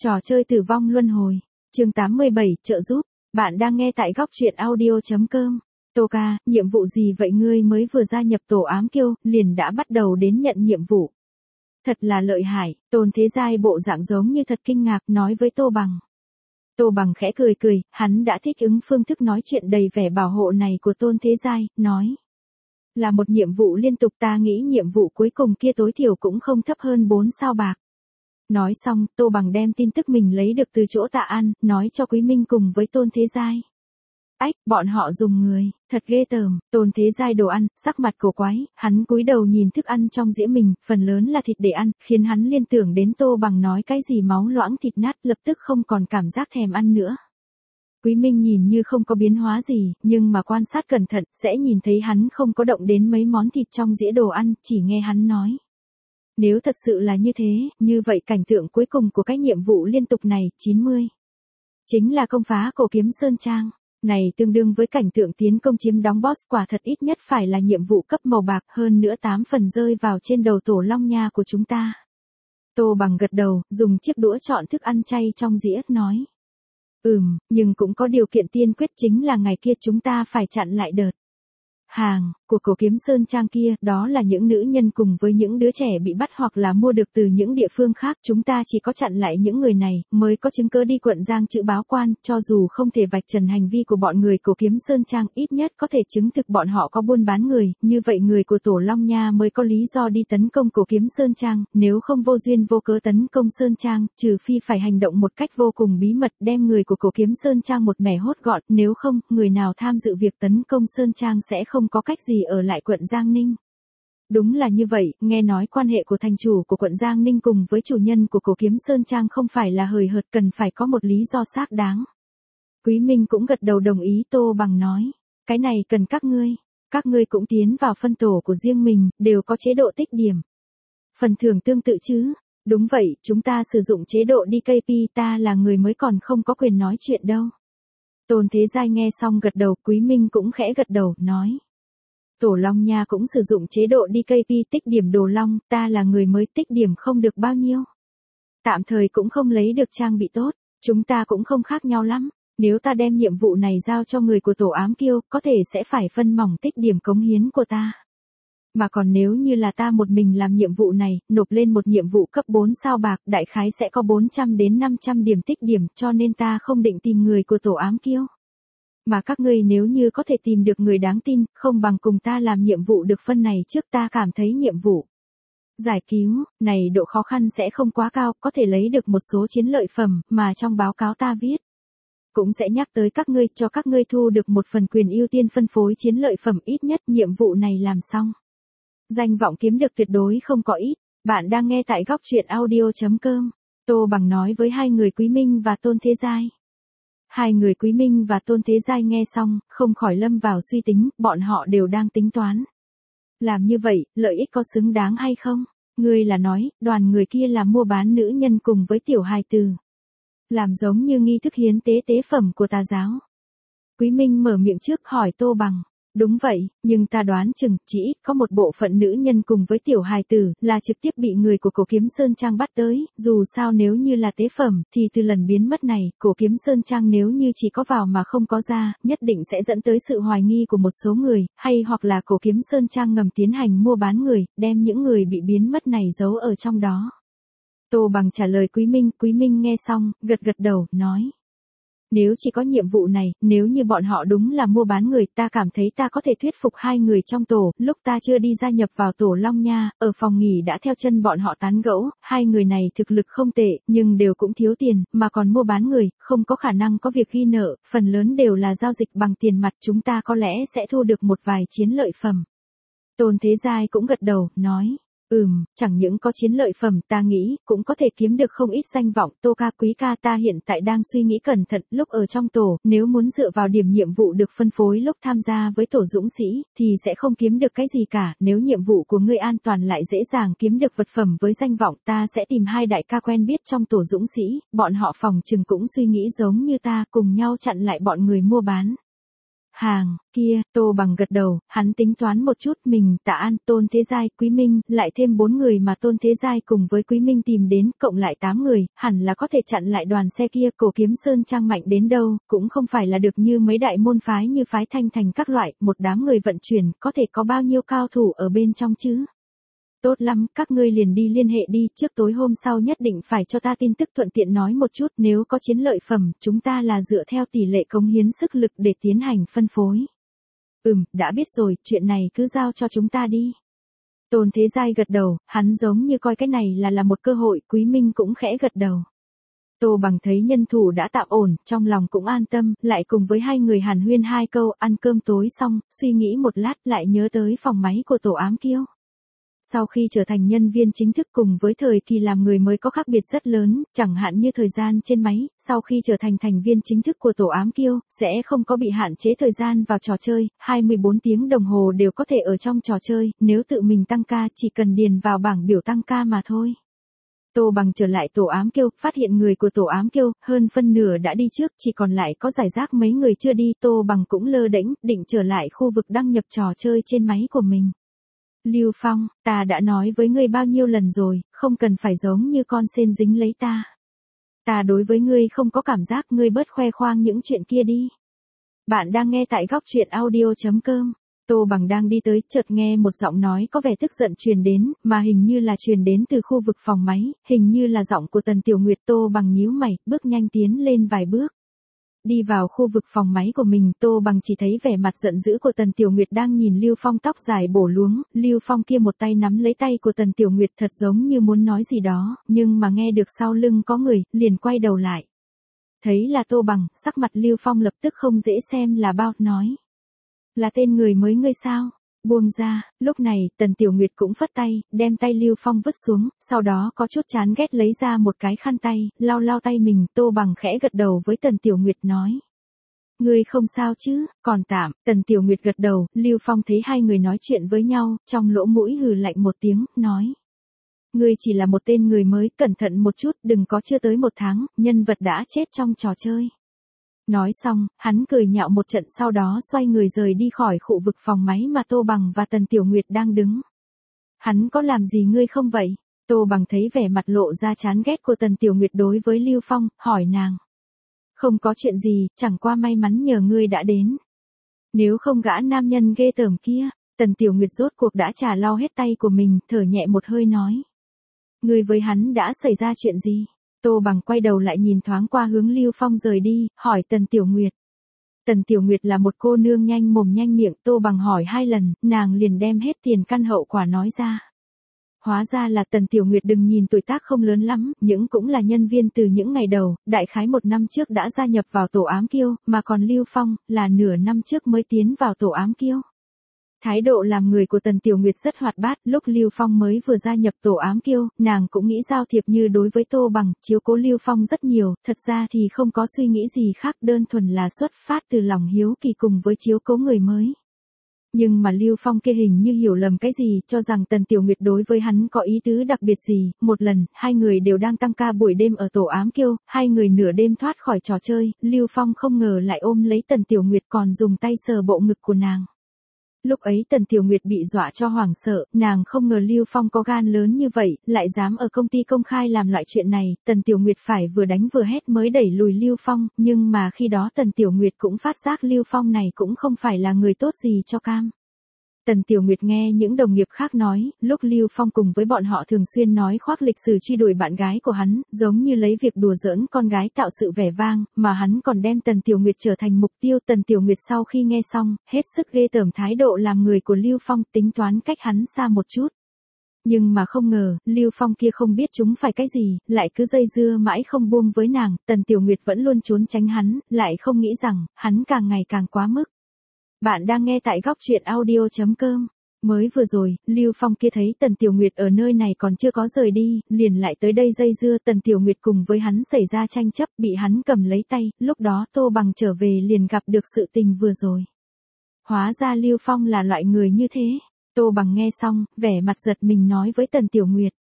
Trò chơi tử vong luân hồi. Chương 87, trợ giúp. Bạn đang nghe tại góc truyện audio.com. Tô ca, nhiệm vụ gì vậy, ngươi mới vừa gia nhập tổ ám kiêu, liền đã bắt đầu đến nhận nhiệm vụ. Thật là lợi hại, Tôn Thế Giai bộ dạng giống như thật kinh ngạc nói với Tô Bằng. Tô Bằng khẽ cười cười, hắn đã thích ứng phương thức nói chuyện đầy vẻ bảo hộ này của Tôn Thế Giai, nói. Là một nhiệm vụ liên tục, ta nghĩ nhiệm vụ cuối cùng kia tối thiểu cũng không thấp hơn 4 sao bạc. Nói xong, Tô Bằng đem tin tức mình lấy được từ chỗ Tạ An, nói cho Quý Minh cùng với Tôn Thế Giai. Ách, bọn họ dùng người, thật ghê tởm. Tôn Thế Giai đồ ăn, sắc mặt cổ quái, hắn cúi đầu nhìn thức ăn trong dĩa mình, phần lớn là thịt để ăn, khiến hắn liên tưởng đến Tô Bằng nói cái gì máu loãng thịt nát, lập tức không còn cảm giác thèm ăn nữa. Quý Minh nhìn như không có biến hóa gì, nhưng mà quan sát cẩn thận, sẽ nhìn thấy hắn không có động đến mấy món thịt trong dĩa đồ ăn, chỉ nghe hắn nói. Nếu thật sự là như thế, như vậy cảnh tượng cuối cùng của cái nhiệm vụ liên tục này, 90. Chính là công phá cổ kiếm Sơn Trang. Này tương đương với cảnh tượng tiến công chiếm đóng boss, quả thật ít nhất phải là nhiệm vụ cấp màu bạc, hơn nữa 8 phần rơi vào trên đầu tổ long nha của chúng ta. Tô Bằng gật đầu, dùng chiếc đũa chọn thức ăn chay trong dĩa, nói. Nhưng cũng có điều kiện tiên quyết, chính là ngày kia chúng ta phải chặn lại đợt hàng của cổ kiếm Sơn Trang kia, đó là những nữ nhân cùng với những đứa trẻ bị bắt hoặc là mua được từ những địa phương khác, chúng ta chỉ có chặn lại những người này, mới có chứng cứ đi quận Giang chữ báo quan, cho dù không thể vạch trần hành vi của bọn người cổ kiếm Sơn Trang, ít nhất có thể chứng thực bọn họ có buôn bán người, như vậy người của tổ Long Nha mới có lý do đi tấn công cổ kiếm Sơn Trang, nếu không vô duyên vô cớ tấn công Sơn Trang, trừ phi phải hành động một cách vô cùng bí mật, đem người của cổ kiếm Sơn Trang một mẻ hốt gọn, nếu không, người nào tham dự việc tấn công Sơn Trang sẽ không có cách gì ở lại quận Giang Ninh. Đúng là như vậy, nghe nói quan hệ của thành chủ của quận Giang Ninh cùng với chủ nhân của cổ kiếm Sơn Trang không phải là hời hợt, cần phải có một lý do xác đáng. Quý Minh cũng gật đầu đồng ý. Tô Bằng nói, cái này cần các ngươi cũng tiến vào phân tổ của riêng mình, đều có chế độ tích điểm. Phần thưởng tương tự chứ? Đúng vậy, chúng ta sử dụng chế độ DKP, ta là người mới còn không có quyền nói chuyện đâu. Tôn Thế Giai nghe xong gật đầu, Quý Minh cũng khẽ gật đầu, nói. Tổ Long Nha cũng sử dụng chế độ DKP tích điểm đồ long, ta là người mới tích điểm không được bao nhiêu. Tạm thời cũng không lấy được trang bị tốt, chúng ta cũng không khác nhau lắm. Nếu ta đem nhiệm vụ này giao cho người của tổ ám kiêu, có thể sẽ phải phân mỏng tích điểm cống hiến của ta. Mà còn nếu như là ta một mình làm nhiệm vụ này, nộp lên một nhiệm vụ cấp 4 sao bạc, đại khái sẽ có 400 đến 500 điểm tích điểm, cho nên ta không định tìm người của tổ ám kiêu. Mà các ngươi nếu như có thể tìm được người đáng tin, không bằng cùng ta làm nhiệm vụ được phân này trước, ta cảm thấy nhiệm vụ giải cứu này độ khó khăn sẽ không quá cao, có thể lấy được một số chiến lợi phẩm mà trong báo cáo ta viết. Cũng sẽ nhắc tới các ngươi, cho các ngươi thu được một phần quyền ưu tiên phân phối chiến lợi phẩm, ít nhất nhiệm vụ này làm xong. Danh vọng kiếm được tuyệt đối không có ít. Bạn đang nghe tại góc truyện audio.com. Tô Bằng nói với hai người Quý Minh và Tôn Thế Giai. Hai người Quý Minh và Tôn Thế Giai nghe xong, không khỏi lâm vào suy tính, bọn họ đều đang tính toán. Làm như vậy, lợi ích có xứng đáng hay không? Ngươi là nói, đoàn người kia là mua bán nữ nhân cùng với tiểu hài tử. Làm giống như nghi thức hiến tế tế phẩm của tà giáo. Quý Minh mở miệng trước hỏi Tô Bằng. Đúng vậy, nhưng ta đoán chừng, chỉ ít có một bộ phận nữ nhân cùng với tiểu hài tử, là trực tiếp bị người của cổ kiếm Sơn Trang bắt tới, dù sao nếu như là tế phẩm, thì từ lần biến mất này, cổ kiếm Sơn Trang nếu như chỉ có vào mà không có ra, nhất định sẽ dẫn tới sự hoài nghi của một số người, hay hoặc là cổ kiếm Sơn Trang ngầm tiến hành mua bán người, đem những người bị biến mất này giấu ở trong đó. Tô Bằng trả lời Quý Minh nghe xong, gật đầu, nói. Nếu chỉ có nhiệm vụ này, nếu như bọn họ đúng là mua bán người, ta cảm thấy ta có thể thuyết phục hai người trong tổ, lúc ta chưa đi gia nhập vào tổ Long Nha, ở phòng nghỉ đã theo chân bọn họ tán gẫu, hai người này thực lực không tệ, nhưng đều cũng thiếu tiền, mà còn mua bán người, không có khả năng có việc ghi nợ, phần lớn đều là giao dịch bằng tiền mặt, chúng ta có lẽ sẽ thu được một vài chiến lợi phẩm. Tôn Thế Giai cũng gật đầu, nói. Chẳng những có chiến lợi phẩm, ta nghĩ, cũng có thể kiếm được không ít danh vọng. Tô ca, Quý ca, ta hiện tại đang suy nghĩ cẩn thận, lúc ở trong tổ, nếu muốn dựa vào điểm nhiệm vụ được phân phối lúc tham gia với tổ dũng sĩ, thì sẽ không kiếm được cái gì cả, nếu nhiệm vụ của ngươi an toàn lại dễ dàng kiếm được vật phẩm với danh vọng, ta sẽ tìm hai đại ca quen biết trong tổ dũng sĩ, bọn họ phòng chừng cũng suy nghĩ giống như ta, cùng nhau chặn lại bọn người mua bán. Hàng, kia, Tô Bằng gật đầu, hắn tính toán một chút mình, Tạ An, Tôn Thế Giai, Quý Minh, lại thêm 4 người mà Tôn Thế Giai cùng với Quý Minh tìm đến, cộng lại 8 người, hẳn là có thể chặn lại đoàn xe kia. Cổ Kiếm Sơn Trang mạnh đến đâu, cũng không phải là được như mấy đại môn phái như phái Thanh Thành các loại, một đám người vận chuyển, có thể có bao nhiêu cao thủ ở bên trong chứ. Tốt lắm, các ngươi liền đi liên hệ đi, trước tối hôm sau nhất định phải cho ta tin tức, thuận tiện nói một chút, nếu có chiến lợi phẩm, chúng ta là dựa theo tỷ lệ cống hiến sức lực để tiến hành phân phối. Đã biết rồi, chuyện này cứ giao cho chúng ta đi. Tôn Thế Giai gật đầu, hắn giống như coi cái này là một cơ hội. Quý Minh cũng khẽ gật đầu. Tô Bằng thấy nhân thủ đã tạm ổn, trong lòng cũng an tâm, lại cùng với hai người hàn huyên 2 câu, ăn cơm tối xong, suy nghĩ một lát lại nhớ tới phòng máy của Tổ Ám Kiêu. Sau khi trở thành nhân viên chính thức cùng với thời kỳ làm người mới có khác biệt rất lớn, chẳng hạn như thời gian trên máy, sau khi trở thành thành viên chính thức của Tổ Ám Kiêu, sẽ không có bị hạn chế thời gian vào trò chơi, 24 tiếng đồng hồ đều có thể ở trong trò chơi, nếu tự mình tăng ca chỉ cần điền vào bảng biểu tăng ca mà thôi. Tô Bằng trở lại Tổ Ám Kiêu, phát hiện người của Tổ Ám Kiêu, hơn phân nửa đã đi trước, chỉ còn lại có rải rác mấy người chưa đi. Tô Bằng cũng lơ đễnh, định trở lại khu vực đăng nhập trò chơi trên máy của mình. Lưu Phong, ta đã nói với ngươi bao nhiêu lần rồi, không cần phải giống như con sên dính lấy ta. Ta đối với ngươi không có cảm giác, ngươi bớt khoe khoang những chuyện kia đi. Bạn đang nghe tại góc truyện audio.com. Tô Bằng đang đi tới, chợt nghe một giọng nói có vẻ tức giận truyền đến, mà hình như là truyền đến từ khu vực phòng máy, hình như là giọng của Tần Tiểu Nguyệt. Tô Bằng nhíu mày, bước nhanh tiến lên vài bước. Đi vào khu vực phòng máy của mình, Tô Bằng chỉ thấy vẻ mặt giận dữ của Tần Tiểu Nguyệt đang nhìn Lưu Phong tóc dài bổ luống, Lưu Phong kia một tay nắm lấy tay của Tần Tiểu Nguyệt thật giống như muốn nói gì đó, nhưng mà nghe được sau lưng có người, liền quay đầu lại. Thấy là Tô Bằng, sắc mặt Lưu Phong lập tức không dễ xem là bao, nói. Là tên người mới ngươi sao? Buông ra. Lúc này, Tần Tiểu Nguyệt cũng phất tay, đem tay Lưu Phong vứt xuống, sau đó có chút chán ghét lấy ra một cái khăn tay, lau tay mình. Tô Bằng khẽ gật đầu với Tần Tiểu Nguyệt nói. Ngươi không sao chứ, còn tạm. Tần Tiểu Nguyệt gật đầu, Lưu Phong thấy hai người nói chuyện với nhau, trong lỗ mũi hừ lạnh một tiếng, nói. Ngươi chỉ là một tên người mới, cẩn thận một chút, đừng có chưa tới 1 tháng, nhân vật đã chết trong trò chơi. Nói xong, hắn cười nhạo một trận, sau đó xoay người rời đi khỏi khu vực phòng máy mà Tô Bằng và Tần Tiểu Nguyệt đang đứng. Hắn có làm gì ngươi không vậy? Tô Bằng thấy vẻ mặt lộ ra chán ghét của Tần Tiểu Nguyệt đối với Lưu Phong, hỏi nàng. Không có chuyện gì, chẳng qua may mắn nhờ ngươi đã đến. Nếu không gã nam nhân ghê tởm kia, Tần Tiểu Nguyệt rốt cuộc đã trả lau hết tay của mình, thở nhẹ một hơi nói. Ngươi với hắn đã xảy ra chuyện gì? Tô Bằng quay đầu lại nhìn thoáng qua hướng Lưu Phong rời đi, hỏi Tần Tiểu Nguyệt. Tần Tiểu Nguyệt là một cô nương nhanh mồm nhanh miệng, Tô Bằng hỏi 2 lần, nàng liền đem hết tiền căn hậu quả nói ra. Hóa ra là Tần Tiểu Nguyệt, đừng nhìn tuổi tác không lớn lắm, nhưng cũng là nhân viên từ những ngày đầu, đại khái 1 năm trước đã gia nhập vào Tổ Ám Kiêu, mà còn Lưu Phong, là nửa năm trước mới tiến vào Tổ Ám Kiêu. Thái độ làm người của Tần Tiểu Nguyệt rất hoạt bát, lúc Lưu Phong mới vừa gia nhập Tổ Ám Kiêu, nàng cũng nghĩ giao thiệp như đối với Tô Bằng, chiếu cố Lưu Phong rất nhiều, thật ra thì không có suy nghĩ gì khác, đơn thuần là xuất phát từ lòng hiếu kỳ cùng với chiếu cố người mới. Nhưng mà Lưu Phong kia hình như hiểu lầm cái gì, cho rằng Tần Tiểu Nguyệt đối với hắn có ý tứ đặc biệt gì. Một lần, hai người đều đang tăng ca buổi đêm ở Tổ Ám Kiêu, hai người nửa đêm thoát khỏi trò chơi, Lưu Phong không ngờ lại ôm lấy Tần Tiểu Nguyệt còn dùng tay sờ bộ ngực của nàng. Lúc ấy Tần Tiểu Nguyệt bị dọa cho hoảng sợ, nàng không ngờ Lưu Phong có gan lớn như vậy, lại dám ở công ty công khai làm loại chuyện này. Tần Tiểu Nguyệt phải vừa đánh vừa hét mới đẩy lùi Lưu Phong, nhưng mà khi đó Tần Tiểu Nguyệt cũng phát giác Lưu Phong này cũng không phải là người tốt gì cho cam. Tần Tiểu Nguyệt nghe những đồng nghiệp khác nói, lúc Lưu Phong cùng với bọn họ thường xuyên nói khoác lịch sử truy đuổi bạn gái của hắn, giống như lấy việc đùa giỡn con gái tạo sự vẻ vang, mà hắn còn đem Tần Tiểu Nguyệt trở thành mục tiêu. Tần Tiểu Nguyệt sau khi nghe xong, hết sức ghê tởm thái độ làm người của Lưu Phong, tính toán cách hắn xa một chút. Nhưng mà không ngờ, Lưu Phong kia không biết chúng phải cái gì, lại cứ dây dưa mãi không buông với nàng. Tần Tiểu Nguyệt vẫn luôn trốn tránh hắn, lại không nghĩ rằng, hắn càng ngày càng quá mức. Bạn đang nghe tại góc truyện audio.com. Mới vừa rồi, Lưu Phong kia thấy Tần Tiểu Nguyệt ở nơi này còn chưa có rời đi, liền lại tới đây dây dưa. Tần Tiểu Nguyệt cùng với hắn xảy ra tranh chấp, bị hắn cầm lấy tay, lúc đó Tô Bằng trở về liền gặp được sự tình vừa rồi. Hóa ra Lưu Phong là loại người như thế. Tô Bằng nghe xong, vẻ mặt giật mình nói với Tần Tiểu Nguyệt.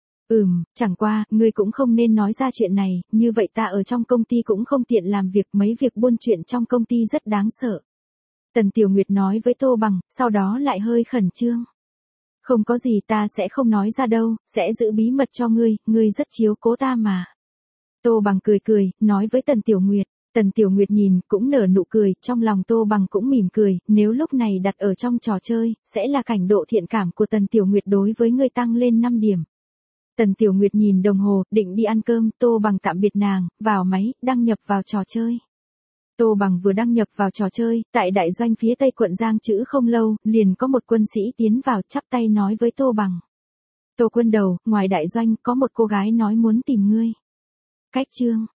Chẳng qua, ngươi cũng không nên nói ra chuyện này, như vậy ta ở trong công ty cũng không tiện làm việc, mấy việc buôn chuyện trong công ty rất đáng sợ. Tần Tiểu Nguyệt nói với Tô Bằng, sau đó lại hơi khẩn trương. Không có gì, ta sẽ không nói ra đâu, sẽ giữ bí mật cho ngươi rất chiếu cố ta mà. Tô Bằng cười cười, nói với Tần Tiểu Nguyệt. Tần Tiểu Nguyệt nhìn, cũng nở nụ cười, trong lòng Tô Bằng cũng mỉm cười, nếu lúc này đặt ở trong trò chơi, sẽ là cảnh độ thiện cảm của Tần Tiểu Nguyệt đối với người tăng lên 5 điểm. Tần Tiểu Nguyệt nhìn đồng hồ, định đi ăn cơm, Tô Bằng tạm biệt nàng, vào máy, đăng nhập vào trò chơi. Tô Bằng vừa đăng nhập vào trò chơi, tại đại doanh phía tây quận Giang Chữ không lâu, liền có một quân sĩ tiến vào chắp tay nói với Tô Bằng. Tô quân đầu, ngoài đại doanh có một cô gái nói muốn tìm ngươi. Cách chương